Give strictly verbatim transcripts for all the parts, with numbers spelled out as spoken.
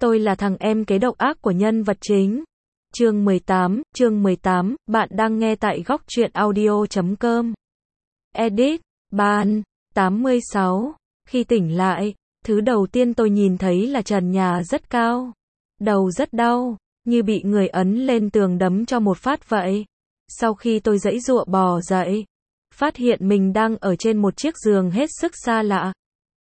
Tôi là thằng em kế độc ác của nhân vật chính. Chương mười tám, chương mười tám, bạn đang nghe tại góc truyện audio chấm com. Edit, Ban, tám mươi sáu. Khi tỉnh lại, thứ đầu tiên tôi nhìn thấy là trần nhà rất cao. Đầu rất đau, như bị người ấn lên tường đấm cho một phát vậy. Sau khi tôi giãy giụa bò dậy, phát hiện mình đang ở trên một chiếc giường hết sức xa lạ.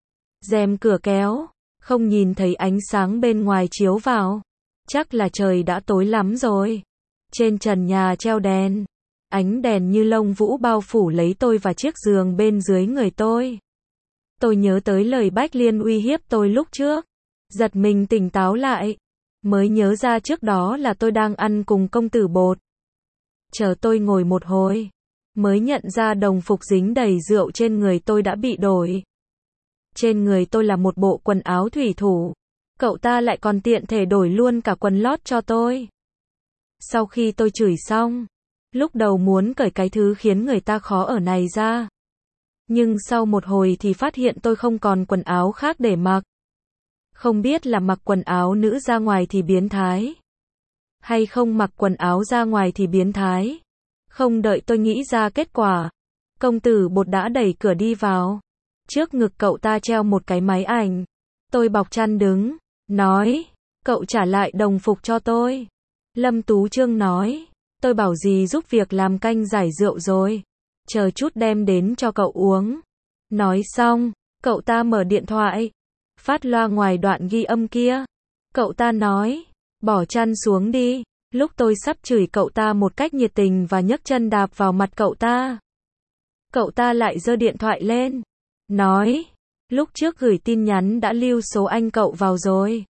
Rèm cửa kéo, không nhìn thấy ánh sáng bên ngoài chiếu vào. Chắc là trời đã tối lắm rồi. Trên trần nhà treo đèn. Ánh đèn như lông vũ bao phủ lấy tôi và chiếc giường bên dưới người tôi. Tôi nhớ tới lời Bách Liên uy hiếp tôi lúc trước. Giật mình tỉnh táo lại. Mới nhớ ra trước đó là tôi đang ăn cùng công tử Bột. Chờ tôi ngồi một hồi, mới nhận ra đồng phục dính đầy rượu trên người tôi đã bị đổi. Trên người tôi là một bộ quần áo thủy thủ. Cậu ta lại còn tiện thể đổi luôn cả quần lót cho tôi. Sau khi tôi chửi xong, lúc đầu muốn cởi cái thứ khiến người ta khó ở này ra. Nhưng sau một hồi thì phát hiện tôi không còn quần áo khác để mặc. Không biết là mặc quần áo nữ ra ngoài thì biến thái, hay không mặc quần áo ra ngoài thì biến thái. Không đợi tôi nghĩ ra kết quả, công tử Bột đã đẩy cửa đi vào. Trước ngực cậu ta treo một cái máy ảnh. Tôi bọc chăn đứng, nói, cậu trả lại đồng phục cho tôi. Lâm Tú Trương nói, tôi bảo gì giúp việc làm canh giải rượu rồi. Chờ chút đem đến cho cậu uống. Nói xong, cậu ta mở điện thoại, phát loa ngoài đoạn ghi âm kia. Cậu ta nói, bỏ chăn xuống đi. Lúc tôi sắp chửi cậu ta một cách nhiệt tình và nhấc chân đạp vào mặt cậu ta, cậu ta lại giơ điện thoại lên, nói, lúc trước gửi tin nhắn đã lưu số anh cậu vào rồi.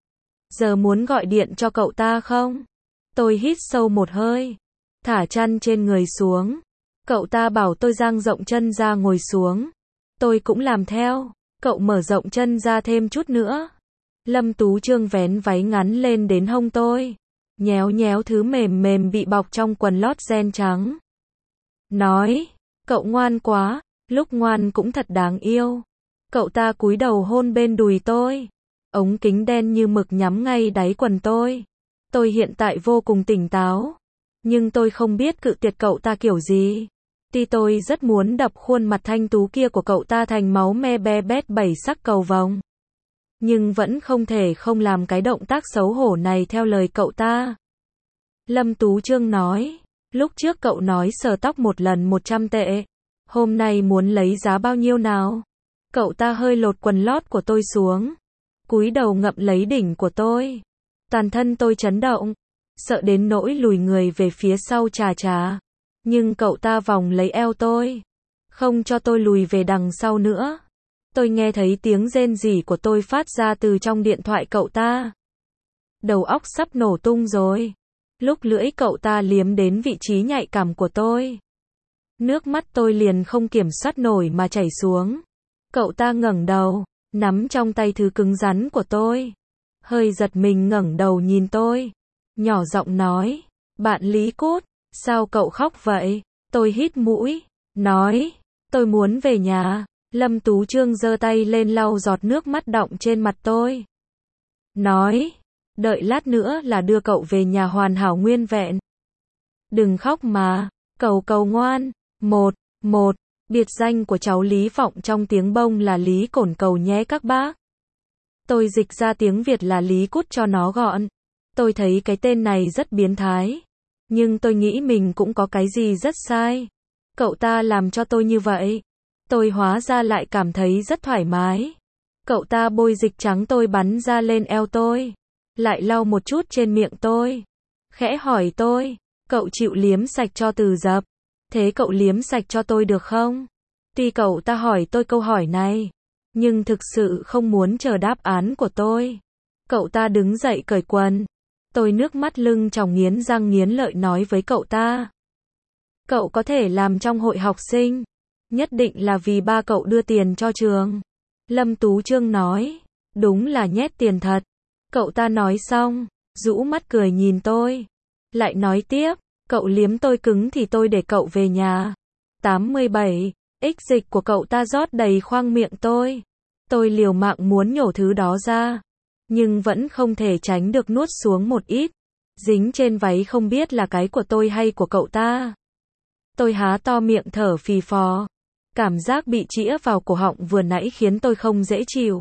Giờ muốn gọi điện cho cậu ta không? Tôi hít sâu một hơi, thả chăn trên người xuống. Cậu ta bảo tôi dang rộng chân ra ngồi xuống. Tôi cũng làm theo. Cậu mở rộng chân ra thêm chút nữa. Lâm Tú Trương vén váy ngắn lên đến hông tôi, nhéo nhéo thứ mềm mềm bị bọc trong quần lót ren trắng. Nói, cậu ngoan quá, lúc ngoan cũng thật đáng yêu. Cậu ta cúi đầu hôn bên đùi tôi. Ống kính đen như mực nhắm ngay đáy quần tôi. Tôi hiện tại vô cùng tỉnh táo, nhưng tôi không biết cự tuyệt cậu ta kiểu gì. Tuy tôi rất muốn đập khuôn mặt thanh tú kia của cậu ta thành máu me be bét bảy sắc cầu vồng, nhưng vẫn không thể không làm cái động tác xấu hổ này theo lời cậu ta. Lâm Tú Trương nói, lúc trước cậu nói sờ tóc một lần một trăm tệ. Hôm nay muốn lấy giá bao nhiêu nào? Cậu ta hơi lột quần lót của tôi xuống, cúi đầu ngậm lấy đỉnh của tôi. Toàn thân tôi chấn động, sợ đến nỗi lùi người về phía sau chà chà. Nhưng cậu ta vòng lấy eo tôi, không cho tôi lùi về đằng sau nữa. Tôi nghe thấy tiếng rên rỉ của tôi phát ra từ trong điện thoại cậu ta. Đầu óc sắp nổ tung rồi. Lúc lưỡi cậu ta liếm đến vị trí nhạy cảm của tôi, nước mắt tôi liền không kiểm soát nổi mà chảy xuống. Cậu ta ngẩng đầu, nắm trong tay thứ cứng rắn của tôi. Hơi giật mình ngẩng đầu nhìn tôi, nhỏ giọng nói, bạn Lý Cút, sao cậu khóc vậy? Tôi hít mũi, nói, tôi muốn về nhà. Lâm Tú Trương giơ tay lên lau giọt nước mắt đọng trên mặt tôi. Nói, đợi lát nữa là đưa cậu về nhà hoàn hảo nguyên vẹn. Đừng khóc mà, cầu cầu ngoan. Một, một, biệt danh của cháu Lý Vọng trong tiếng Bông là Lý Cổn Cầu nhé các bác. Tôi dịch ra tiếng Việt là Lý Cút cho nó gọn. Tôi thấy cái tên này rất biến thái, nhưng tôi nghĩ mình cũng có cái gì rất sai. Cậu ta làm cho tôi như vậy, tôi hóa ra lại cảm thấy rất thoải mái. Cậu ta bôi dịch trắng tôi bắn ra lên eo tôi, lại lau một chút trên miệng tôi. Khẽ hỏi tôi, cậu chịu liếm sạch cho từ dập, thế cậu liếm sạch cho tôi được không? Tuy cậu ta hỏi tôi câu hỏi này, nhưng thực sự không muốn chờ đáp án của tôi. Cậu ta đứng dậy cởi quần. Tôi nước mắt lưng tròng nghiến răng nghiến lợi nói với cậu ta, cậu có thể làm trong hội học sinh, nhất định là vì ba cậu đưa tiền cho trường. Lâm Tú Trương nói, đúng là nhét tiền thật. Cậu ta nói xong, rũ mắt cười nhìn tôi, lại nói tiếp, cậu liếm tôi cứng thì tôi để cậu về nhà. tám mươi bảy, ích dịch của cậu ta rót đầy khoang miệng tôi. Tôi liều mạng muốn nhổ thứ đó ra, nhưng vẫn không thể tránh được nuốt xuống một ít. Dính trên váy không biết là cái của tôi hay của cậu ta. Tôi há to miệng thở phì phò. Cảm giác bị chĩa vào cổ họng vừa nãy khiến tôi không dễ chịu.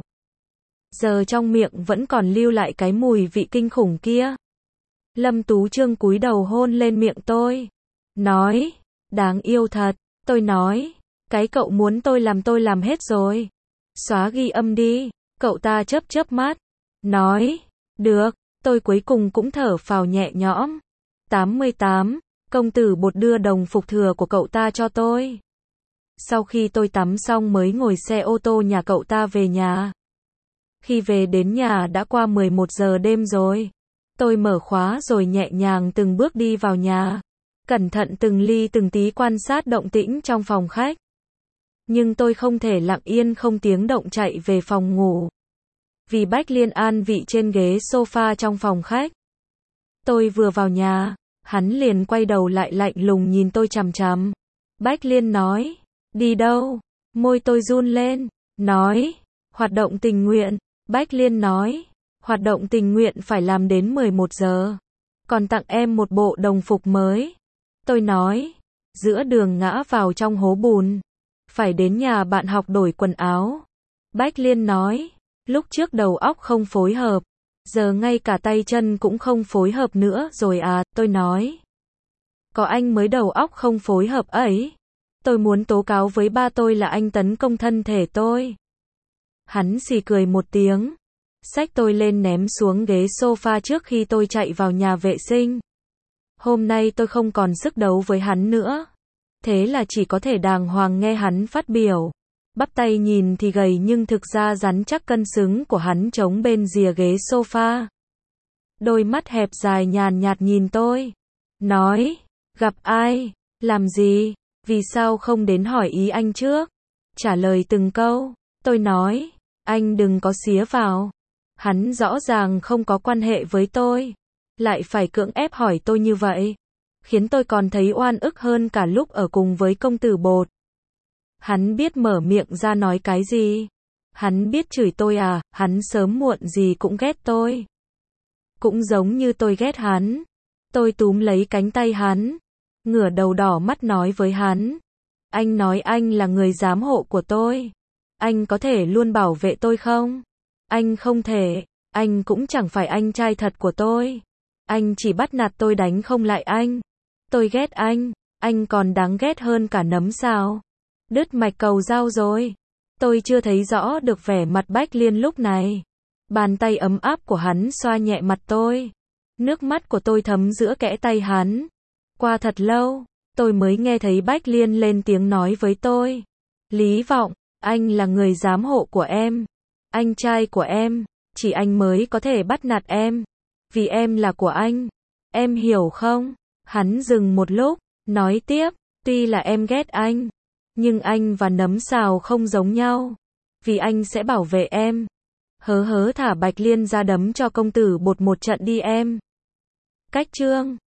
Giờ trong miệng vẫn còn lưu lại cái mùi vị kinh khủng kia. Lâm Tú Trương cúi đầu hôn lên miệng tôi. Nói, đáng yêu thật. Tôi nói, cái cậu muốn tôi làm tôi làm hết rồi. Xóa ghi âm đi. Cậu ta chớp chớp mắt. Nói, được. Tôi cuối cùng cũng thở phào nhẹ nhõm. tám mươi tám. Công tử Bột đưa đồng phục thừa của cậu ta cho tôi. Sau khi tôi tắm xong mới ngồi xe ô tô nhà cậu ta về nhà. Khi về đến nhà đã qua mười một giờ đêm rồi. Tôi mở khóa rồi nhẹ nhàng từng bước đi vào nhà. Cẩn thận từng ly từng tí quan sát động tĩnh trong phòng khách. Nhưng tôi không thể lặng yên không tiếng động chạy về phòng ngủ. Vì Bách Liên an vị trên ghế sofa trong phòng khách. Tôi vừa vào nhà, hắn liền quay đầu lại lạnh lùng nhìn tôi chằm chằm. Bách Liên nói, đi đâu? Môi tôi run lên, nói, hoạt động tình nguyện. Bách Liên nói, hoạt động tình nguyện phải làm đến mười một giờ. Còn tặng em một bộ đồng phục mới. Tôi nói, giữa đường ngã vào trong hố bùn. Phải đến nhà bạn học đổi quần áo. Bách Liên nói, lúc trước đầu óc không phối hợp. Giờ ngay cả tay chân cũng không phối hợp nữa rồi à, tôi nói. Có anh mới đầu óc không phối hợp ấy. Tôi muốn tố cáo với ba tôi là anh tấn công thân thể tôi. Hắn xì cười một tiếng. Xách tôi lên ném xuống ghế sofa trước khi tôi chạy vào nhà vệ sinh. Hôm nay tôi không còn sức đấu với hắn nữa. Thế là chỉ có thể đàng hoàng nghe hắn phát biểu. Bắp tay nhìn thì gầy nhưng thực ra rắn chắc cân xứng của hắn chống bên rìa ghế sofa. Đôi mắt hẹp dài nhàn nhạt nhìn tôi. Nói, gặp ai? Làm gì? Vì sao không đến hỏi ý anh trước? Trả lời từng câu. Tôi nói, anh đừng có xía vào. Hắn rõ ràng không có quan hệ với tôi. Lại phải cưỡng ép hỏi tôi như vậy. Khiến tôi còn thấy oan ức hơn cả lúc ở cùng với công tử Bột. Hắn biết mở miệng ra nói cái gì. Hắn biết chửi tôi à, hắn sớm muộn gì cũng ghét tôi. Cũng giống như tôi ghét hắn. Tôi túm lấy cánh tay hắn. Ngửa đầu đỏ mắt nói với hắn. Anh nói anh là người giám hộ của tôi. Anh có thể luôn bảo vệ tôi không? Anh không thể. Anh cũng chẳng phải anh trai thật của tôi. Anh chỉ bắt nạt tôi đánh không lại anh. Tôi ghét anh. Anh còn đáng ghét hơn cả nấm sao? Đứt mạch cầu dao rồi. Tôi chưa thấy rõ được vẻ mặt Bách Liên lúc này. Bàn tay ấm áp của hắn xoa nhẹ mặt tôi. Nước mắt của tôi thấm giữa kẽ tay hắn. Qua thật lâu, tôi mới nghe thấy Bách Liên lên tiếng nói với tôi. Lý Vọng, anh là người giám hộ của em. Anh trai của em, chỉ anh mới có thể bắt nạt em. Vì em là của anh. Em hiểu không? Hắn dừng một lúc, nói tiếp, tuy là em ghét anh. Nhưng anh và nấm xào không giống nhau. Vì anh sẽ bảo vệ em. Hớ hớ thả Bạch Liên ra đấm cho công tử Bột một trận đi em. Cách chương